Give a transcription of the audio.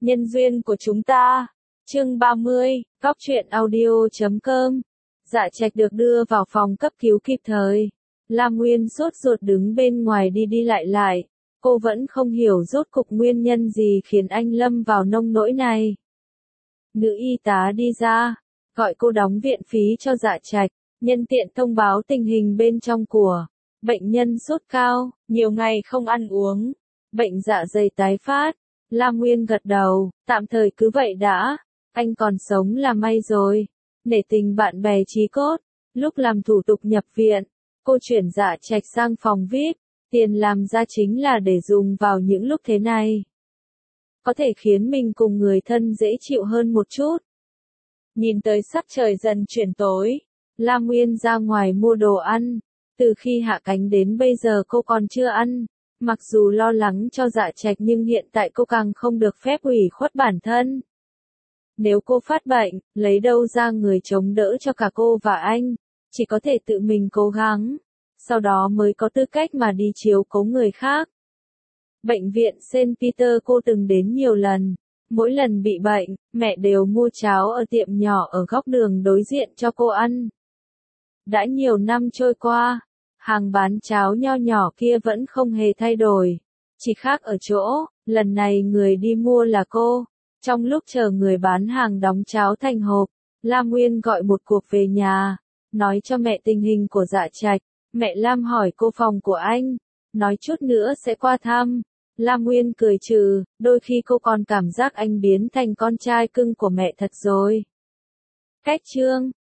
Nhân duyên của chúng ta. Chương 30, Góc truyện audio.com. Dạ Trạch được đưa vào phòng cấp cứu kịp thời. Lam Nguyên sốt ruột đứng bên ngoài đi đi lại lại. Cô vẫn không hiểu rốt cục nguyên nhân gì khiến anh lâm vào nông nỗi này. Nữ y tá đi ra, gọi cô đóng viện phí cho Dạ Trạch, nhân tiện thông báo tình hình bên trong của bệnh nhân sốt cao, nhiều ngày không ăn uống, bệnh dạ dày tái phát. Lam Nguyên gật đầu, tạm thời cứ vậy đã, anh còn sống là may rồi. Nể tình bạn bè chí cốt, lúc làm thủ tục nhập viện, cô chuyển Dạ Trạch sang phòng VIP, tiền làm ra chính là để dùng vào những lúc thế này. Có thể khiến mình cùng người thân dễ chịu hơn một chút. Nhìn tới sắp trời dần chuyển tối, Lam Nguyên ra ngoài mua đồ ăn, từ khi hạ cánh đến bây giờ cô còn chưa ăn. Mặc dù lo lắng cho Dạ Trạch nhưng hiện tại cô càng không được phép ủy khuất bản thân. Nếu cô phát bệnh, lấy đâu ra người chống đỡ cho cả cô và anh, chỉ có thể tự mình cố gắng, sau đó mới có tư cách mà đi chiếu cố người khác. Bệnh viện Saint Peter cô từng đến nhiều lần, mỗi lần bị bệnh, mẹ đều mua cháo ở tiệm nhỏ ở góc đường đối diện cho cô ăn. Đã nhiều năm trôi qua, hàng bán cháo nho nhỏ kia vẫn không hề thay đổi, chỉ khác ở chỗ, lần này người đi mua là cô. Trong lúc chờ người bán hàng đóng cháo thành hộp, Lam Nguyên gọi một cuộc về nhà, nói cho mẹ tình hình của Dạ Trạch. Mẹ Lam hỏi cô phòng của anh, nói chút nữa sẽ qua thăm. Lam Nguyên cười trừ, đôi khi cô còn cảm giác anh biến thành con trai cưng của mẹ thật rồi. Cách chương